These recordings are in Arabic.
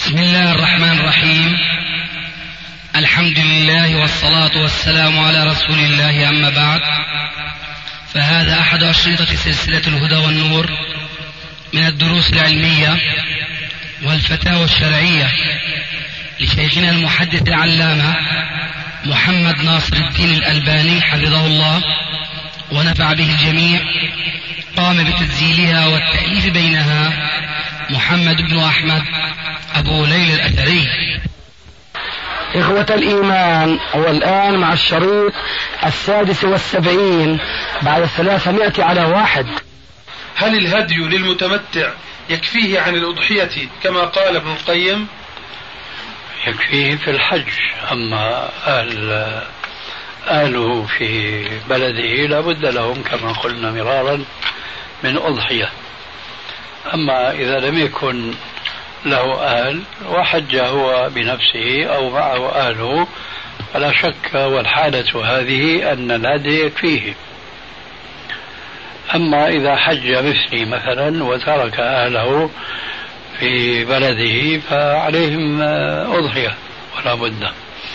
بسم الله الرحمن الرحيم. الحمد لله والصلاة والسلام على رسول الله، أما بعد، فهذا أحد أشرطة سلسلة الهدى والنور من الدروس العلمية والفتاوى الشرعية لشيخنا المحدث العلامة محمد ناصر الدين الألباني حفظه الله ونفع به الجميع. قام بتسجيلها والتأليف بينها محمد بن أحمد أبو ليلى الأثري. إخوة الإيمان، والآن مع الشريط 76 بعد 300 على 1. هل الهدي للمتمتع يكفيه عن الأضحية كما قال ابن القيم؟ يكفيه في الحج، أما أهله في بلده لابد لهم كما قلنا مرارا من أضحية. أما إذا لم يكن له أهل وحج هو بنفسه أو معه أهله فلا شك والحالة هذه أن الهدي يكفيه. أما إذا حج مثلي مثلا وترك أهله في بلده فعليهم أضحية ولا بد.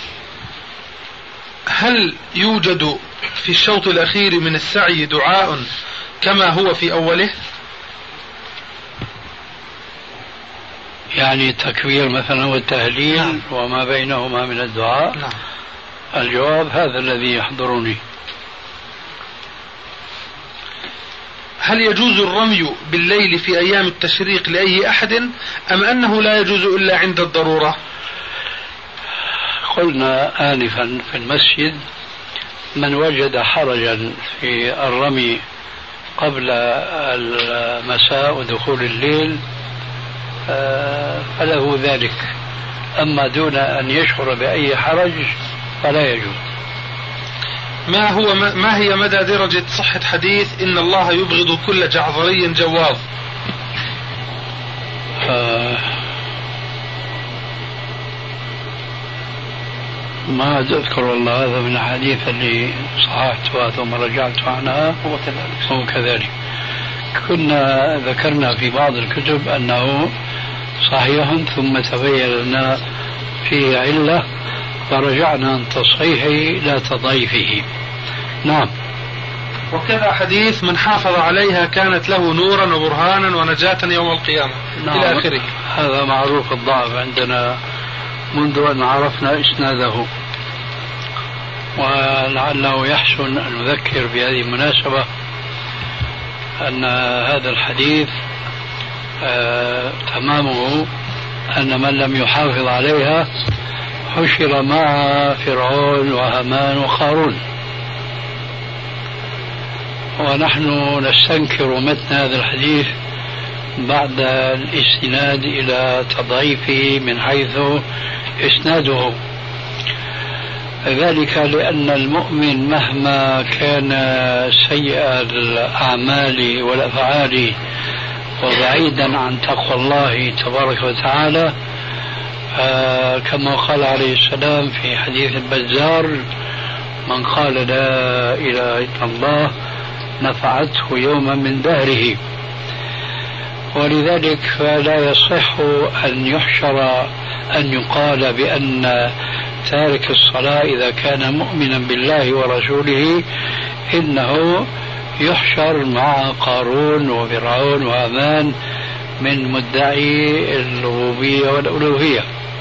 هل يوجد في الشوط الأخير من السعي دعاء كما هو في أوله؟ يعني التكبير مثلا والتهليل. نعم. وما بينهما من الدعاء. نعم. الجواب هذا الذي يحضرني. هل يجوز الرمي بالليل في أيام التشريق لأي أحد أم أنه لا يجوز إلا عند الضرورة؟ قلنا آنفا في المسجد من وجد حرجا في الرمي قبل المساء ودخول الليل فله ذلك، أما دون أن يشعر بأي حرج فلا يجوز. ما هي مدى درجة صحة حديث إن الله يبغض كل جعظري جواظ؟ ما أذكر والله، هذا من الحديث اللي صححتها ثم رجعت عنها. هو كذلك كنا ذكرنا في بعض الكتب أنه صحيح ثم تبين لنا فيه علة فرجعنا عن تصحيحه لا تضعيفه. نعم. وكذا حديث من حافظ عليها كانت له نورا وبرهانا ونجاة يوم القيامة. نعم. إلى آخره. هذا معروف الضعف عندنا منذ أن عرفنا إسناده، ولعله يحسن أن نذكر بهذه المناسبة أن هذا الحديث تمامه أن من لم يحافظ عليها حشر مع فرعون وهامان وقارون، ونحن نستنكر متن هذا الحديث بعد الاستناد إلى تضعيفه من حيث إسناده، ذلك لأن المؤمن مهما كان سيء الأعمال والأفعال وبعيدا عن تقوى الله تبارك وتعالى، كما قال عليه السلام في حديث البزار من قال لا إله إلا الله نفعته يوما من دهره. ولذلك فلا يصح أن يحشر أن يقال بأن تارك الصلاة إذا كان مؤمنا بالله ورسوله إنه يحشر مع قارون وفرعون وهامان من مدعي الربوبية والألوهية.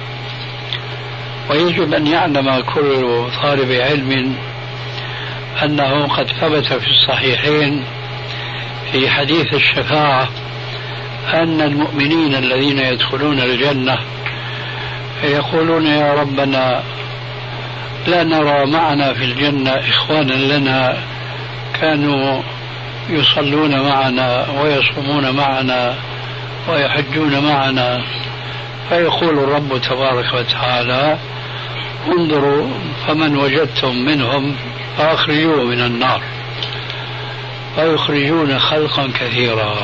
ويجب أن يعلم كل طالب علم أنه قد ثبت في الصحيحين في حديث الشفاعة أن المؤمنين الذين يدخلون الجنة يقولون يا ربنا لا نرى معنا في الجنة إخوانا لنا كانوا يصلون معنا ويصومون معنا ويحجون معنا، فيقول الرب تبارك وتعالى انظروا فمن وجدتم منهم فأخرجوه من النار، فيخرجون خلقا كثيرا.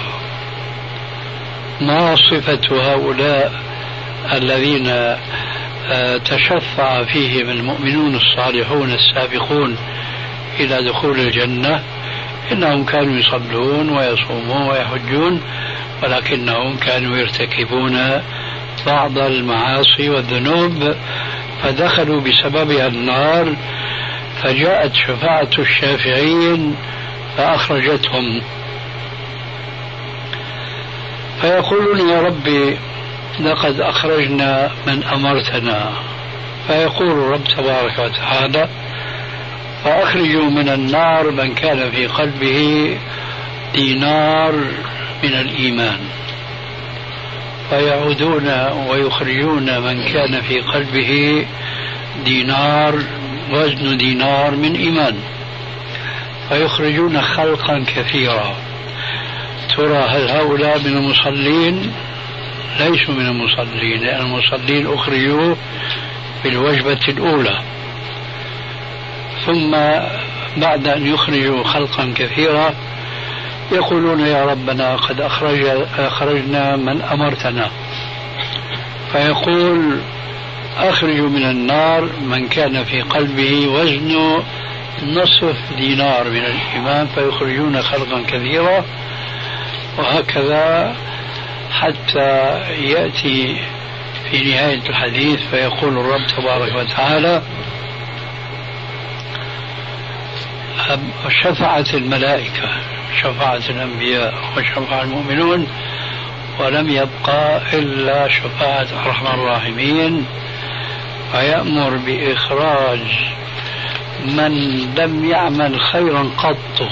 ما صفة هؤلاء الذين تشفع فيهم المؤمنون الصالحون السابقون إلى دخول الجنة؟ إنهم كانوا يصلون ويصومون ويحجون ولكنهم كانوا يرتكبون بعض المعاصي والذنوب فدخلوا بسببها النار، فجاءت شفاعة الشافعين فأخرجتهم، فيقولون يا ربي لقد أخرجنا من أمرتنا، فيقول الرب تبارك وتعالى فأخرجوا من النار من كان في قلبه دينار من الإيمان، فيعودون ويخرجون من كان في قلبه دينار وزن دينار من إيمان، فيخرجون خلقا كثيرا. ترى هل هؤلاء من المصلين؟ ليسوا من المصلين، لأن المصلين أخرجوا في الوجبة الأولى، ثم بعد أن يخرجوا خلقا كثيرا يقولون يا ربنا قد أخرجنا من أمرتنا، فيقول أخرجوا من النار من كان في قلبه وزن نصف دينار من الإيمان، فيخرجون خلقا كثيرا، وهكذا حتى يأتي في نهاية الحديث فيقول الرب تبارك وتعالى شفعت الملائكة، شفعت الأنبياء وشفع المؤمنون، ولم يبقى إلا شفاعة أرحم الراحمين، فيأمر بإخراج من لم يعمل خيرا قط،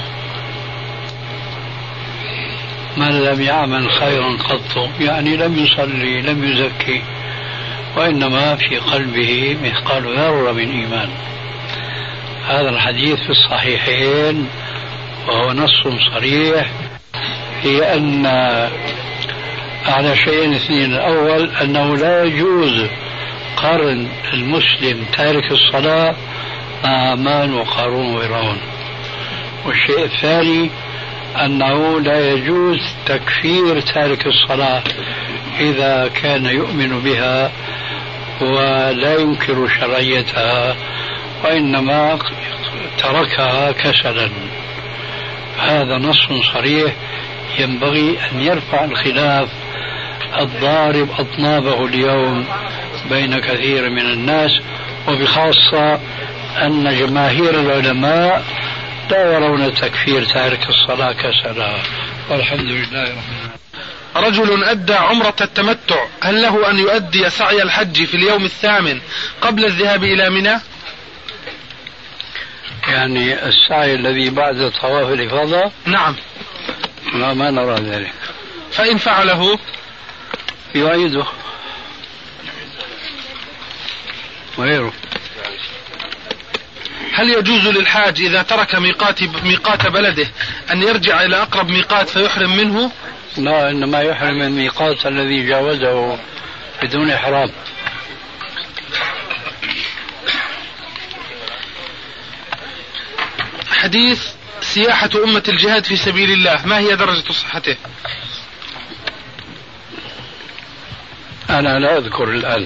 من لم يعمل خيرا قط يعني لم يصلي لم يزكي، وإنما في قلبه مثقال ذرة من إيمان. هذا الحديث في الصحيحين، وهو نص صريح في أن على شيئين اثنين: الأول أنه لا يجوز قارن المسلم تارك الصلاة مع هامان وقارون وفرعون، والشيء الثاني أنه لا يجوز تكفير تارك الصلاة إذا كان يؤمن بها ولا ينكر شرعيتها، وإنما تركها كسلا. هذا نص صريح ينبغي أن يرفع الخلاف الضارب أطنابه اليوم بين كثير من الناس، وبخاصة أن جماهير العلماء لا يرون تكفير تارك الصلاة كسلا، والحمد لله رب العالمين. رجل أدى عمرة التمتع، هل له أن يؤدي سعي الحج في اليوم الثامن قبل الذهاب إلى منى؟ يعني السعي الذي بعد طواف الإفاضة؟ نعم. ما نرى ذلك. فإن فعله يعيده وغيره. هل يجوز للحاج إذا ترك ميقات بلده أن يرجع إلى أقرب ميقات فيحرم منه؟ لا، إنما يحرم من الميقات الذي جاوزه بدون إحرام. حديث سياحة أمة الجهاد في سبيل الله، ما هي درجة صحته؟ أنا لا أذكر الآن،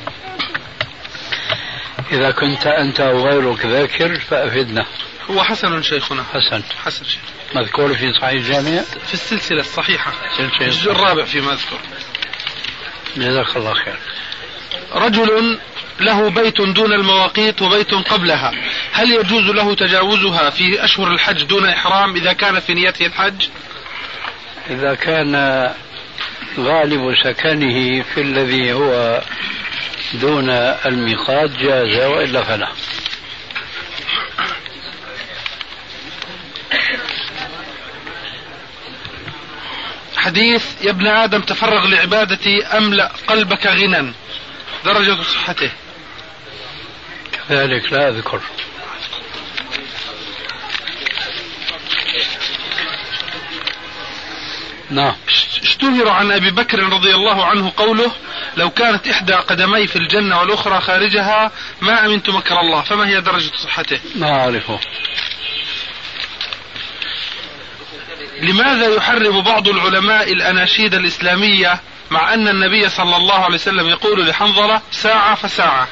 إذا كنت أنت أو غيرك ذاكر فأفدنا. هو حسن شيخنا. حسن شيخ. مذكور في صحيح الجامع في السلسلة الصحيحة، سلسلة الجزء الرابع فيما أذكر. جزاك الله خير. رجل له بيت دون المواقيت وبيت قبلها، هل يجوز له تجاوزها في أشهر الحج دون إحرام إذا كان في نيته الحج؟ إذا كان غالب سكنه في الذي هو دون الميقات جاز، وإلا فلا. حديث يا ابن آدم تفرغ لعبادتي أملأ قلبك غنى، درجة صحته؟ كذلك لا أذكر. نعم. اشتهر عن أبي بكر رضي الله عنه قوله: لو كانت إحدى قدمي في الجنة والأخرى خارجها ما أمنت مكر الله، فما هي درجة صحته؟ ما أعرفه. لماذا يحرم بعض العلماء الأناشيد الإسلامية مع أن النبي صلى الله عليه وسلم يقول لحنظلة ساعة فساعة؟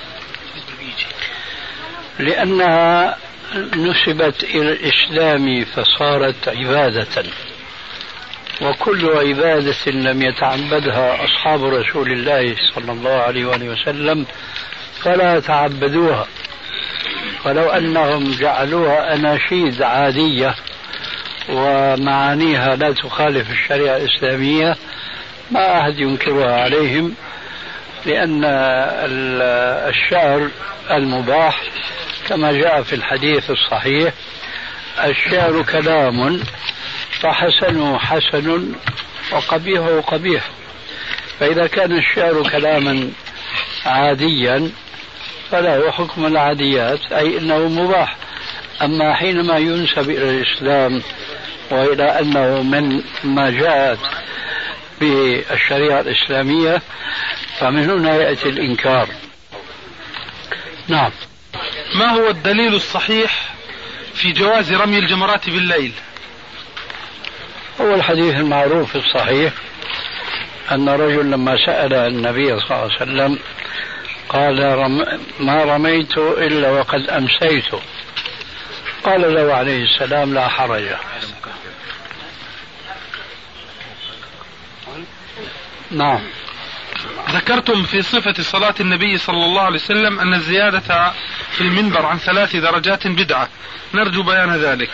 لأنها نسبت إلى الإسلام فصارت عبادة، وكل عبادة لم يتعبدها أصحاب رسول الله صلى الله عليه وسلم فلا تعبدوها، ولو أنهم جعلوها أناشيد عادية ومعانيها لا تخالف الشريعة الإسلامية ما أحد ينكرها عليهم، لأن الشعر المباح كما جاء في الحديث الصحيح: الشعر كلام فحسنه حسن وقبيحه قبيح. فإذا كان الشعر كلاما عاديا فله حكم العاديات، أي أنه مباح. أما حينما ينسب إلى الإسلام وإلى أنه من ما جاءت بالشريعة الإسلامية فمن هنا يأتي الإنكار. نعم. ما هو الدليل الصحيح في جواز رمي الجمرات بالليل؟ هو الحديث المعروف الصحيح أن رجل لما سأل النبي صلى الله عليه وسلم قال: ما رميت إلا وقد أمسيت. قال له عليه السلام: لا حرج. نعم. ذكرتم في صفة صلاة النبي صلى الله عليه وسلم أن الزيادة في المنبر عن 3 درجات بدعة، نرجو بيان ذلك.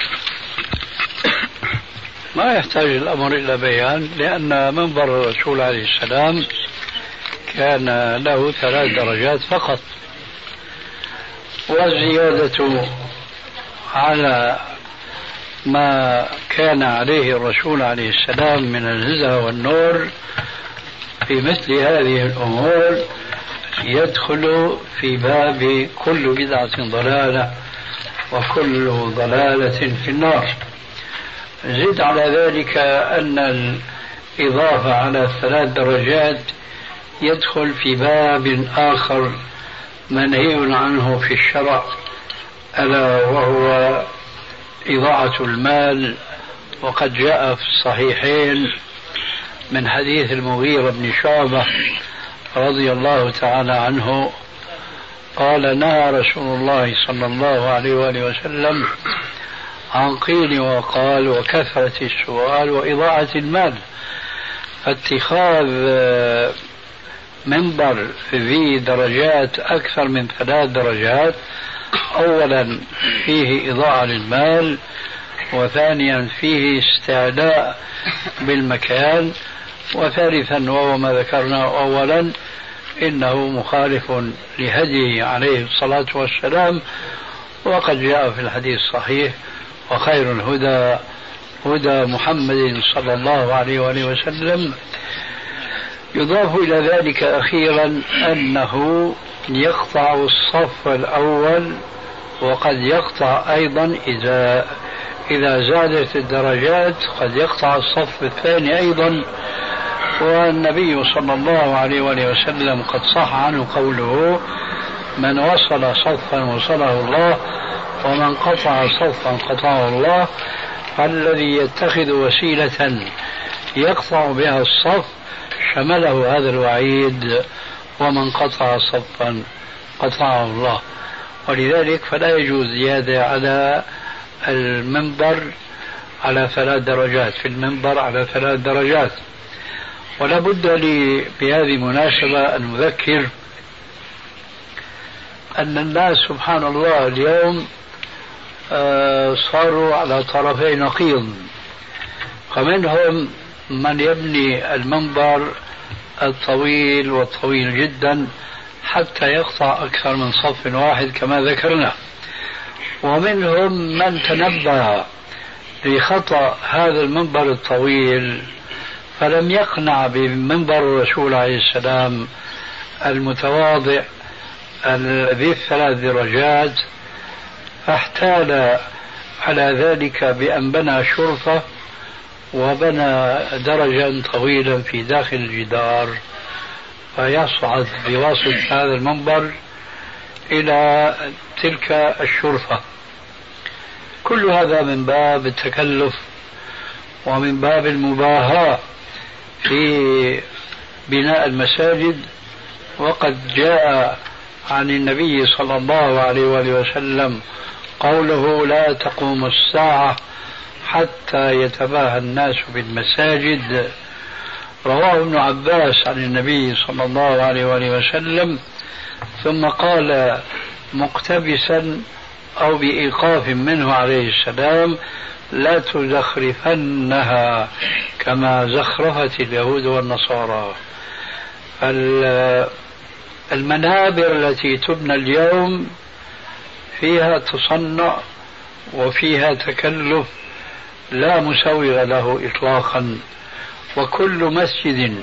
ما يحتاج الأمر إلى بيان، لأن منبر الرسول عليه السلام كان له 3 درجات فقط، والزيادة على ما كان عليه الرسول عليه السلام من النزهة والنور في مثل هذه الأمور يدخل في باب كل بدعة ضلالة وكل ضلالة في النار. زد على ذلك أن الإضافة على 3 درجات يدخل في باب آخر منهي عنه في الشرع، ألا وهو إضاعة المال. وقد جاء في الصحيحين من حديث المغيرة بن شعبة رضي الله تعالى عنه قال: نهى رسول الله صلى الله عليه وآله وسلم عن قيل وقال وكثرة السؤال وإضاعة المال. فاتخاذ منبر ذي درجات أكثر من 3 درجات أولا فيه إضاعة للمال، وثانيا فيه استعلاء بالمكان، وثالثا وهو ما ذكرناه أولا إنه مخالف لهديه عليه الصلاة والسلام. وقد جاء في الحديث الصحيح: وخير الهدى هدى محمد صلى الله عليه وآله وسلم. يضاف إلى ذلك أخيرا أنه يقطع الصف الأول، وقد يقطع أيضا إذا زادت الدرجات قد يقطع الصف الثاني أيضا. والنبي صلى الله عليه وآله وسلم قد صح عنه قوله: من وصل صفا وصله الله، ومن قطع صفا قطعه الله. فالذي يتخذ وسيلة يقطع بها الصف شمله هذا الوعيد: ومن قطع صفا قطعه الله. ولذلك فلا يجوز زيادة على المنبر على 3 درجات، في المنبر على 3 درجات. ولا بد لي بهذه المناسبة أن أذكر أن الناس سبحان الله اليوم صاروا على طرفي نقيض، فمنهم من يبني المنبر الطويل والطويل جدا حتى يقطع أكثر من صف واحد كما ذكرنا، ومنهم من تنبه لخطأ هذا المنبر الطويل فلم يقنع بمنبر الرسول عليه السلام المتواضع ذي 3 درجات، فاحتال على ذلك بأن بنى شرفة وبنى درجا طويلا في داخل الجدار فيصعد بواسطة هذا المنبر إلى تلك الشرفة. كل هذا من باب التكلف ومن باب المباهاة في بناء المساجد. وقد جاء عن النبي صلى الله عليه وآله وسلم قوله: لا تقوم الساعة حتى يتباهى الناس بالمساجد. رواه ابن عباس عن النبي صلى الله عليه وآله وسلم، ثم قال مقتبسا أو بإيقاف منه عليه السلام: لا تزخرفنها كما زخرفت اليهود والنصارى. المنابر التي تبنى اليوم فيها تصنع وفيها تكلف لا مسوغ له إطلاقا، وكل مسجد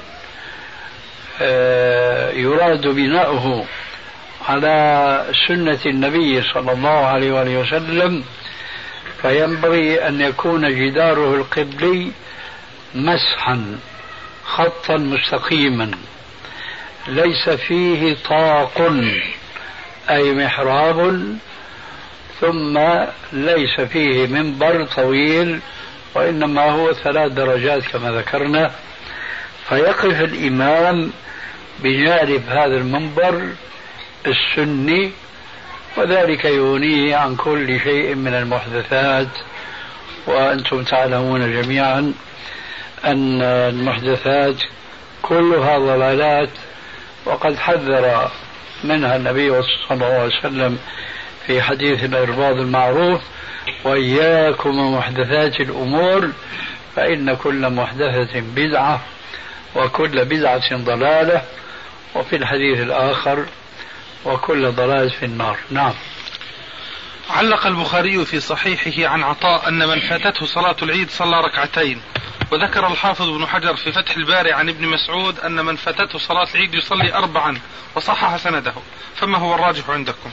يراد بناؤه على سنة النبي صلى الله عليه وآله وسلم فينبغي أن يكون جداره القبلي مسحا خطا مستقيما ليس فيه طاق أي محراب، ثم ليس فيه منبر طويل، وإنما هو 3 درجات كما ذكرنا، فيقف الإمام بجانب هذا المنبر السني، وذلك يغنيه عن كل شيء من المحدثات. وأنتم تعلمون جميعا أن المحدثات كلها ضلالات، وقد حذر منها النبي صلى الله عليه وسلم في حديث الإرباض المعروف: وإياكم ومحدثات الأمور فإن كل محدثة بدعة وكل بدعة ضلالة، وفي الحديث الآخر: وكل ضلال في النار. نعم. علق البخاري في صحيحه عن عطاء أن من فاتته صلاة العيد صلى ركعتين، وذكر الحافظ ابن حجر في فتح الباري عن ابن مسعود أن من فاتته صلاة العيد يصلي 4، وصحح سنده، فما هو الراجح عندكم؟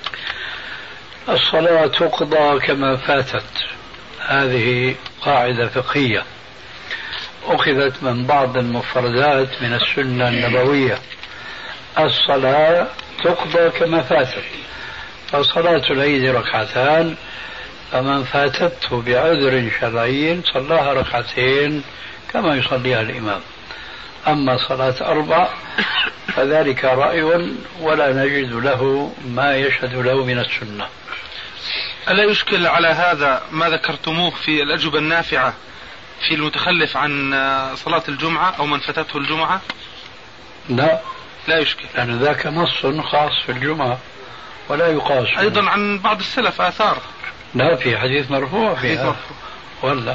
الصلاة تقضى كما فاتت، هذه قاعدة فقهية أخذت من بعض المفردات من السنة النبوية. الصلاة تقضى كما فاتت، فصلاة العيد 2 ركعتان، فمن فاتته بعذر شرعي صلاها 2 ركعتين كما يصليها الإمام. أما صلاة 4 فذلك رأي ولا نجد له ما يشهد له من السنة. ألا يشكل على هذا ما ذكرتموه في الأجوبة النافعة في المتخلف عن صلاة الجمعة أو من فاتته الجمعة؟ لا يشكل، لأن ذاك نص خاص في الجمعة ولا يقاس. أيضا عن بعض السلف آثار. لا، في حديث مرفوع فيها ولا.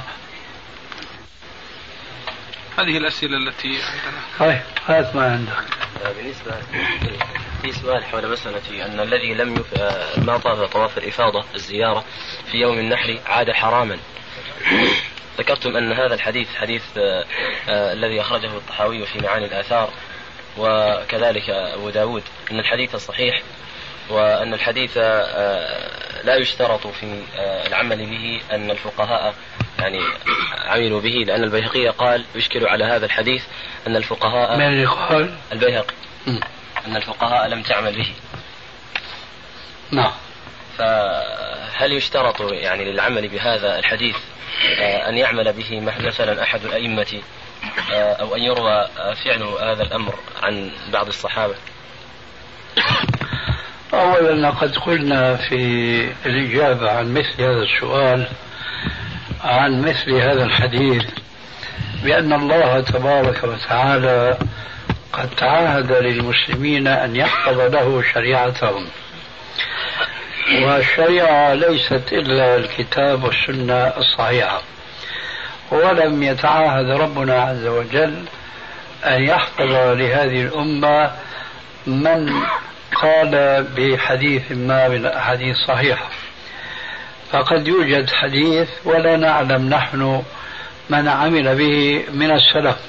هذه الأسئلة التي عندنا. هات ما عندك. بالنسبة في سؤال حول مسألة أن الذي لم ما طاف طواف الإفاضة الزيارة في يوم النحر عاد حراما. ذكرتم أن هذا الحديث حديث الذي أخرجه الطحاوي في معاني الآثار وكذلك أبو داود أن الحديث صحيح، وأن الحديث لا يشترط في العمل به أن الفقهاء يعني عملوا به، لأن البيهقي قال يشكل على هذا الحديث أن الفقهاء، من يقال؟ البيهقي، أن الفقهاء لم تعمل به. نعم. فهل يشترط يعني للعمل بهذا الحديث أن يعمل به مثلا أحد الأئمة، أو أن يروى فعل هذا الأمر عن بعض الصحابة؟ أولا لقد قلنا في الإجابة عن مثل هذا السؤال عن مثل هذا الحديث بأن الله تبارك وتعالى قد تعاهد للمسلمين أن يحفظ له شريعتهم، والشريعة ليست إلا الكتاب والسنة الصحيحة، ولم يتعاهد ربنا عز وجل أن يحفظ لهذه الأمة من قال بحديث ما من الأحاديث صحيحة. فقد يوجد حديث ولا نعلم نحن من عمل به من السلف،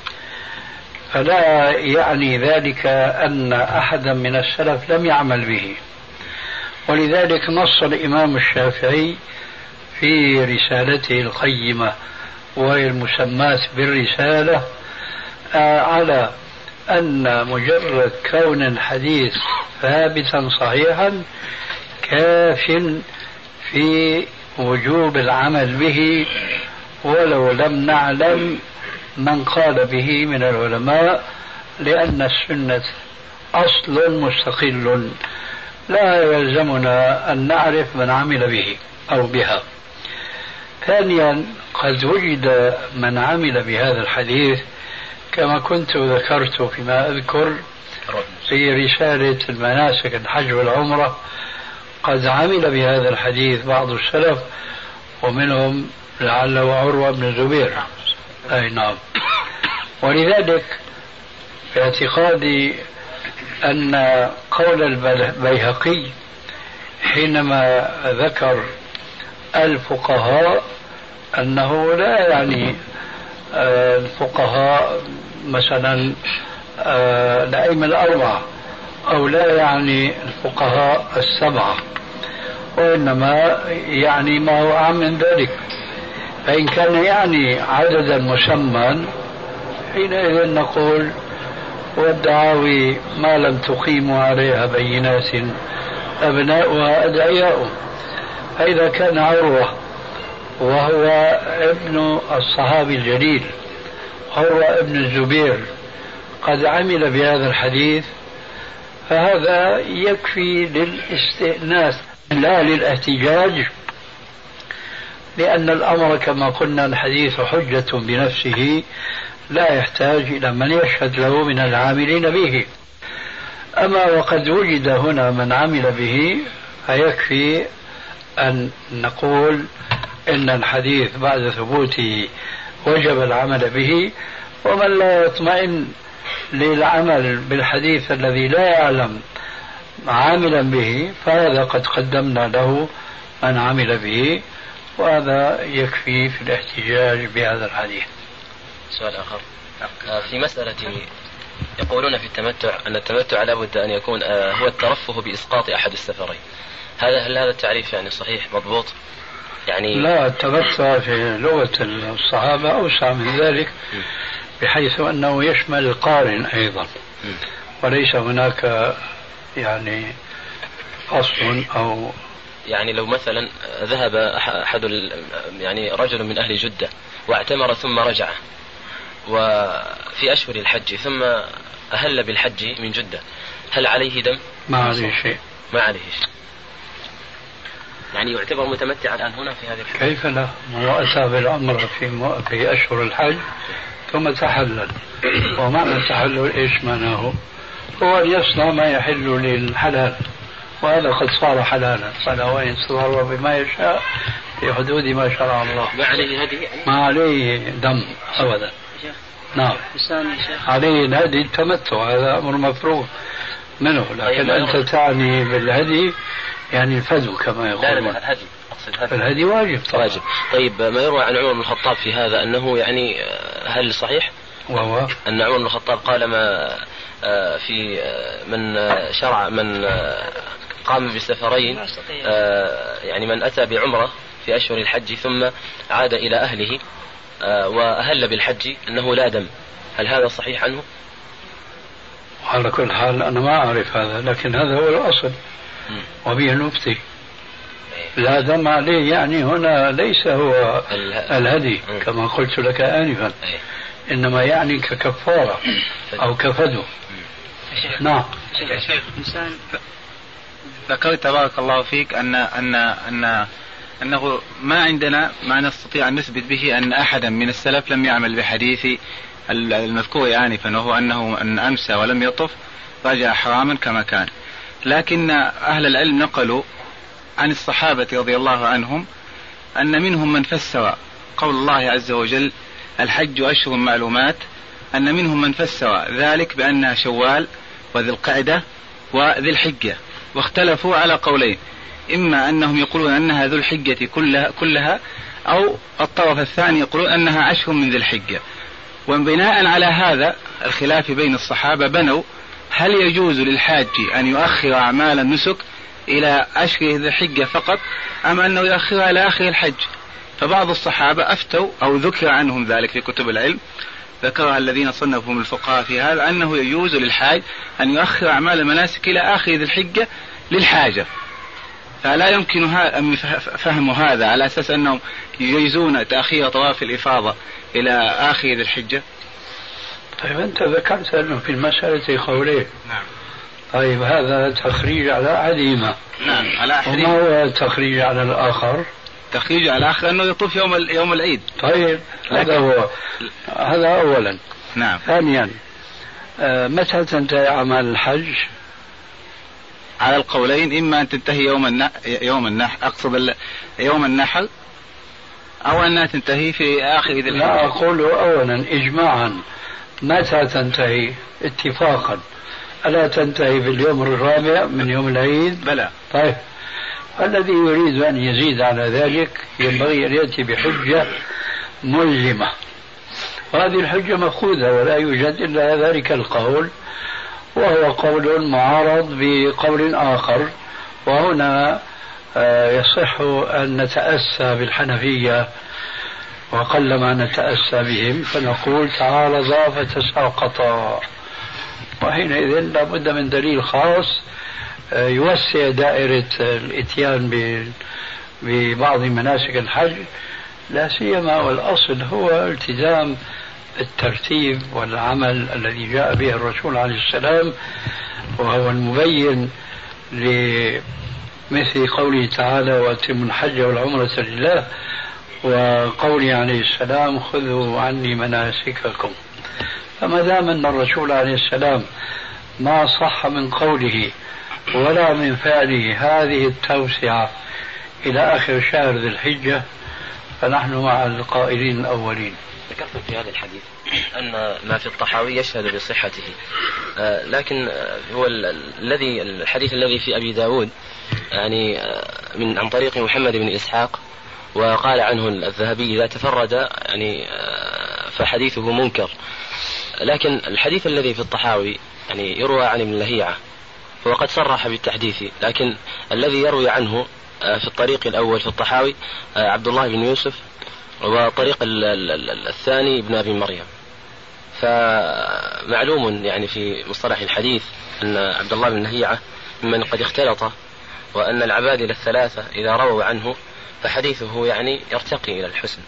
فلا يعني ذلك أن أحدا من السلف لم يعمل به. ولذلك نص الإمام الشافعي في رسالته القيمة وهي المسماة بالرسالة على أن مجرد كون الحديث ثابتا صحيحا كاف في وجوب العمل به، ولو لم نعلم من قال به من العلماء، لأن السنة أصل مستقل لا يلزمنا أن نعرف من عمل به أو بها. ثانيا قد وجد من عمل بهذا الحديث كما كنت ذكرت فيما أذكر في رسالة المناسك الحج والعمرة، قد عمل بهذا الحديث بعض السلف ومنهم لعله عروة بن الزبير. أي نعم. ولذلك باعتقادي أن قول البيهقي حينما ذكر الفقهاء أنه لا يعني الفقهاء مثلا الأئمة الأربعة أو لا يعني الفقهاء السبعة، وإنما يعني ما هو أعم من ذلك. فإن كان يعني عددا مسمى حينئذ نقول والدعاوي ما لم تقيموا عليها بينات أبناؤها أدعياء. فإذا كان عروة وهو ابن الصحابي الجليل عروة ابن الزبير قد عمل بهذا الحديث فهذا يكفي للاستئناس لا للاحتجاج، لأن الأمر كما قلنا الحديث حجة بنفسه لا يحتاج إلى من يشهد له من العاملين به. أما وقد وجد هنا من عمل به فيكفي أن نقول إن الحديث بعد ثبوته وجب العمل به. ومن لا يطمئن للعمل بالحديث الذي لا يعلم عاملا به فهذا قد قدمنا له من عمل به، وهذا يكفي في الاحتجاج بهذا الحديث. سؤال آخر في مسألة يقولون في التمتع أن التمتع لابد أن يكون هو الترفه بإسقاط أحد السفرين. هل هذا التعريف يعني صحيح مضبوط؟ يعني لا، التمتع في لغة الصحابة أوسع من ذلك بحيث أنه يشمل القارن أيضا، وليس هناك يعني قصد أو يعني لو مثلا ذهب أحد يعني رجل من أهل جدة واعتمر ثم رجع وفي أشهر الحج ثم أهل بالحج من جدة، هل عليه دم؟ ما عليه شيء. ما عليه شيء، يعني يعتبر متمتعا الآن هنا في هذه الحالة؟ كيف لا؟ هو أتى بالعمرة في أشهر الحج ثم تحلل. ومعنى التحلل إيش معناه؟ هو أن يصنع ما يحل للحلال، وهذا قد صار حلالا، فله أن يتصرف بما يشاء في حدود ما شرع الله. ما عليه هدي؟ ما عليه دم أبدا. نعم، عليه الهدي التمتع، هذا أمر مفروغ منه، لكن أنت تعني بالهدي يعني الفدو كما يقول. لا الهدي، أقصد الهدي واجب طبعا. واجب. طيب ما يروى عن عمر بن الخطاب في هذا أنه يعني هل صحيح؟ وهو أن عمر بن الخطاب قال ما في من شرع من قام بسفرين يعني من أتى بعمرة في أشهر الحج ثم عاد إلى أهله وأهل بالحج أنه لا دم، هل هذا صحيح عنه؟ على كل حال أنا ما أعرف هذا، لكن هذا هو الأصل وبه نفتي. لا دم عليه يعني هنا ليس هو الهدي كما قلت لك آنفا، إنما يعني ككفارة أو كفدو. نعم. إنسان ذكرت بارك الله فيك أنه ما عندنا ما نستطيع أن نثبت به أن أحدا من السلف لم يعمل بحديث المذكور آنفا، وهو أنه أن أمسى ولم يطف رجع حراما كما كان. لكن أهل العلم نقلوا عن الصحابة رضي الله عنهم أن منهم من فسر قول الله عز وجل الحج أشهر معلومات، أن منهم من فسر ذلك بأنها شوال وذي القعدة وذي الحجة، واختلفوا على قولين، إما أنهم يقولون أنها ذو الحجة كلها أو الطرف الثاني يقولون أنها أشهر من ذي الحجة. وبناء على هذا الخلاف بين الصحابة بنوا هل يجوز للحاج أن يؤخر أعمال النسك إلى أشهر ذي الحجة فقط أم أنه يؤخرها إلى آخر الحج. فبعض الصحابة أفتوا أو ذكر عنهم ذلك في كتب العلم، ذكرها الذين صنفوا من الفقهاء في هذا، أنه يجوز للحاج أن يؤخر أعمال المناسك إلى آخر ذي الحجة للحاجة. فلا يمكن فهم هذا على أساس أنهم يجيزون تأخير طواف الإفاضة إلى آخر ذي الحجة. طيب أنت ذكرت أنه في المسألة قولين. نعم. طيب هذا تخريج على أحدهما. نعم على أحدهما. وما هو التخريج على الآخر؟ تخريج على الآخر أنه يطوف يوم العيد. طيب هذا أولا. نعم. ثانيا متى تنتهي أعمال الحج؟ على القولين، إما أن تنتهي يوم النحر، أقصد يوم النحر، أو أنها تنتهي في آخر عيد الحج. لا، أقول أولا إجماعا متى تنتهي اتفاقا؟ ألا تنتهي في اليوم الرابع من يوم العيد؟ بلى. طيب الذي يريد أن يزيد على ذلك ينبغي أن يأتي بحجة ملزمة، وهذه الحجة مأخوذة ولا يوجد إلا ذلك القول، وهو قول معارض بقول آخر. وهنا يصح أن نتأسى بالحنفية وقلما نتأسى بهم، فنقول تعارضا فتساقطا، وحينئذ لابد من دليل خاص يوسع دائرة الإتيان ببعض مناسك الحج، لا سيما والأصل هو التزام الترتيب والعمل الذي جاء به الرسول عليه السلام، وهو المبين لمثل قوله تعالى وأتموا الحج والعمرة لله، وقوله عليه السلام خذوا عني مناسككم. فما دام أن الرسول عليه السلام ما صح من قوله ولا من فعله هذه التوسعة إلى آخر شهر ذي الحجة، فنحن مع القائلين الأولين. ذكرت في هذا الحديث أن ما في الطحاوي يشهد بصحته، لكن هو الحديث الذي في أبي داود يعني عن طريق محمد بن إسحاق، وقال عنه الذهبي إذا تفرد يعني فحديثه منكر. لكن الحديث الذي في الطحاوي يعني يروى عن ابن لهيعة، هو قد صرح بالتحديث، لكن الذي يروي عنه في الطريق الأول في الطحاوي عبد الله بن يوسف، وطريق الثاني ابن أبي مريم. فمعلوم يعني في مصطلح الحديث أن عبد الله بن لهيعة ممن قد اختلط، وأن العبادلة الثلاثة إذا رووا عنه فحديثه يعني يرتقي إلى الحسن.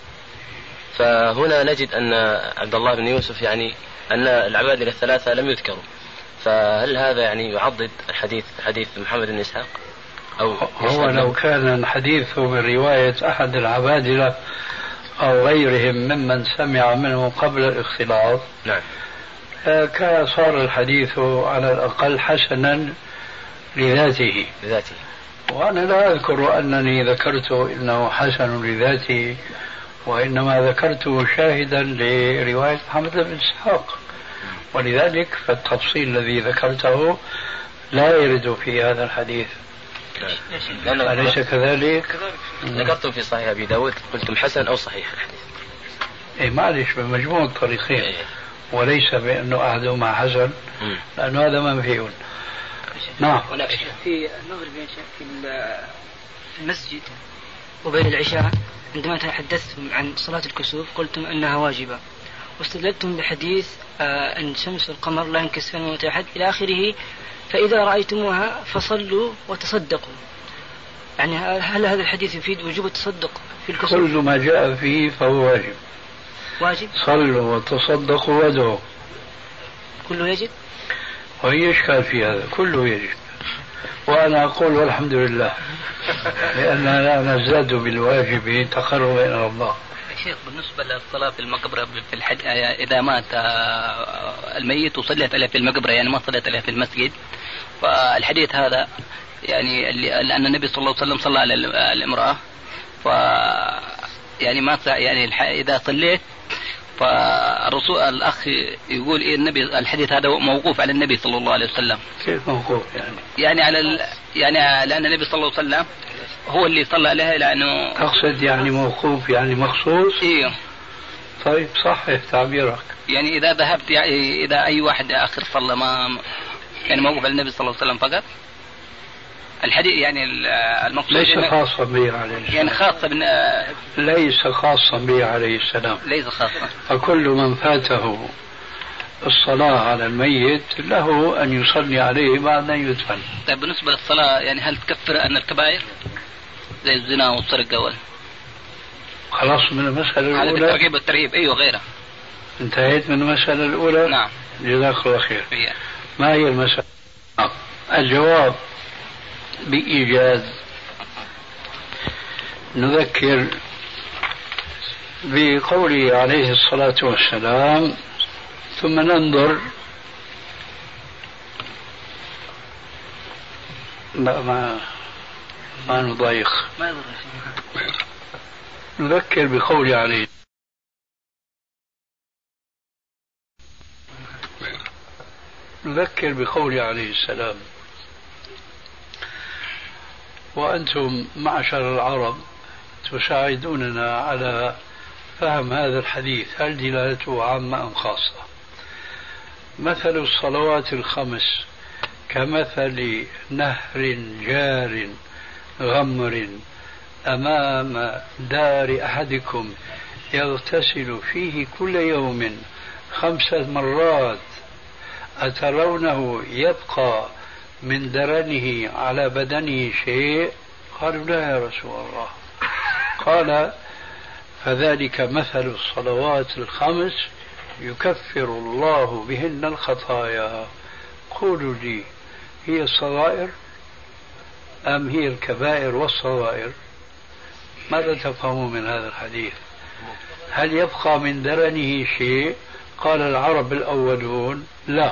فهنا نجد أن عبد الله بن يوسف يعني أن العبادلة الثلاثة لم يذكروا، فهل هذا يعني يعضد حديث محمد بن إسحاق؟ أو هو لو كان الحديث من رواية أحد العبادلة أو غيرهم ممن سمع منه قبل الاختلاط، نعم، كان صار الحديث على الأقل حسنا لذاته. وأنا لا أذكر أنني ذكرت إنه حسن لذاته، وإنما ذكرته شاهدا لرواية محمد بن إسحاق، ولذلك فالتفصيل الذي ذكرته لا يرد في هذا الحديث. أليس كذلك؟ ذكرتم في صحيح أبي داود قلتم حسن أو صحيح الحديث. إيه معلش بمجموع الطريقين، وليس بأنه أحدهما حسن، لأنه هذا منفي. نعم. في نظر في المسجد وبين العشاء عندما تحدثتم عن صلاة الكسوف قلتم أنها واجبة، واستدلتم بحديث أن شمس والقمر لا ينكسفان موت أحد إلى آخره، فإذا رأيتموها فصلوا وتصدقوا. يعني هل هذا الحديث يفيد وجوب التصدق في الكسوف؟ كل ما جاء فيه فهو واجب. صلوا وتصدقوا وادعوا، كله يجب. وهي إشكال في هذا، كله يجب. وأنا أقول والحمد لله، لأننا لا نزداد بالواجب تقربا إلى الله. شيخ بالنسبة للصلاة في المقبرة في الحج، إذا مات الميت وصلت عليه في المقبرة يعني ما صلت عليه في المسجد، فالحديث هذا يعني لأن النبي صلى الله عليه وسلم صلى على الامرأة، ف يعني ما يعني إذا صليت فالرسول الأخ يقول إيه النبي الحديث هذا موقوف على النبي صلى الله عليه وسلم. كيف موقوف يعني على يعني لأن النبي صلى الله عليه وسلم هو اللي صلى عليها، لأنه تقصد يعني موقوف يعني مخصوص. إيه. طيب صحيح تعبيرك. يعني إذا ذهبت يعني إذا أي واحد آخر صلى ما يعني موقوف على النبي صلى الله عليه وسلم فقط. الحديث يعني المقصود ليس خاصا به عليه السلام، يعني خاصة ليس خاصا به عليه السلام، ليس خاصا. فكل من فاته الصلاة على الميت له أن يصلي عليه بعد أن يدفن. طيب بالنسبة للصلاة يعني هل تكفر أن الكبائر زي الزنا والسرقة خلاص من المسألة الأولى؟ هذا الترغيب والترهيب. أيوة غيره. انتهيت من المسألة الأولى؟ نعم. جزاك الله خير. ما هي المسألة؟ الجواب بإيجاز نذكر بقوله عليه الصلاة والسلام ثم ننظر ما نضيق. نذكر بقوله عليه السلام وأنتم معشر العرب تساعدوننا على فهم هذا الحديث، هل دلالته عامة أم خاصة؟ مثل الصلوات الخمس كمثل نهر جار غمر أمام دار أحدكم يغتسل فيه كل يوم 5 مرات أترونه يبقى من درنه على بدنه شيء؟ قالوا لا يا رسول الله. قال فذلك مثل الصلوات الخمس يكفر الله بهن الخطايا. قولوا لي هي الصغائر أم هي الكبائر والصغائر؟ ماذا تفهمون من هذا الحديث؟ هل يبقى من درنه شيء؟ قال العرب الأولون لا.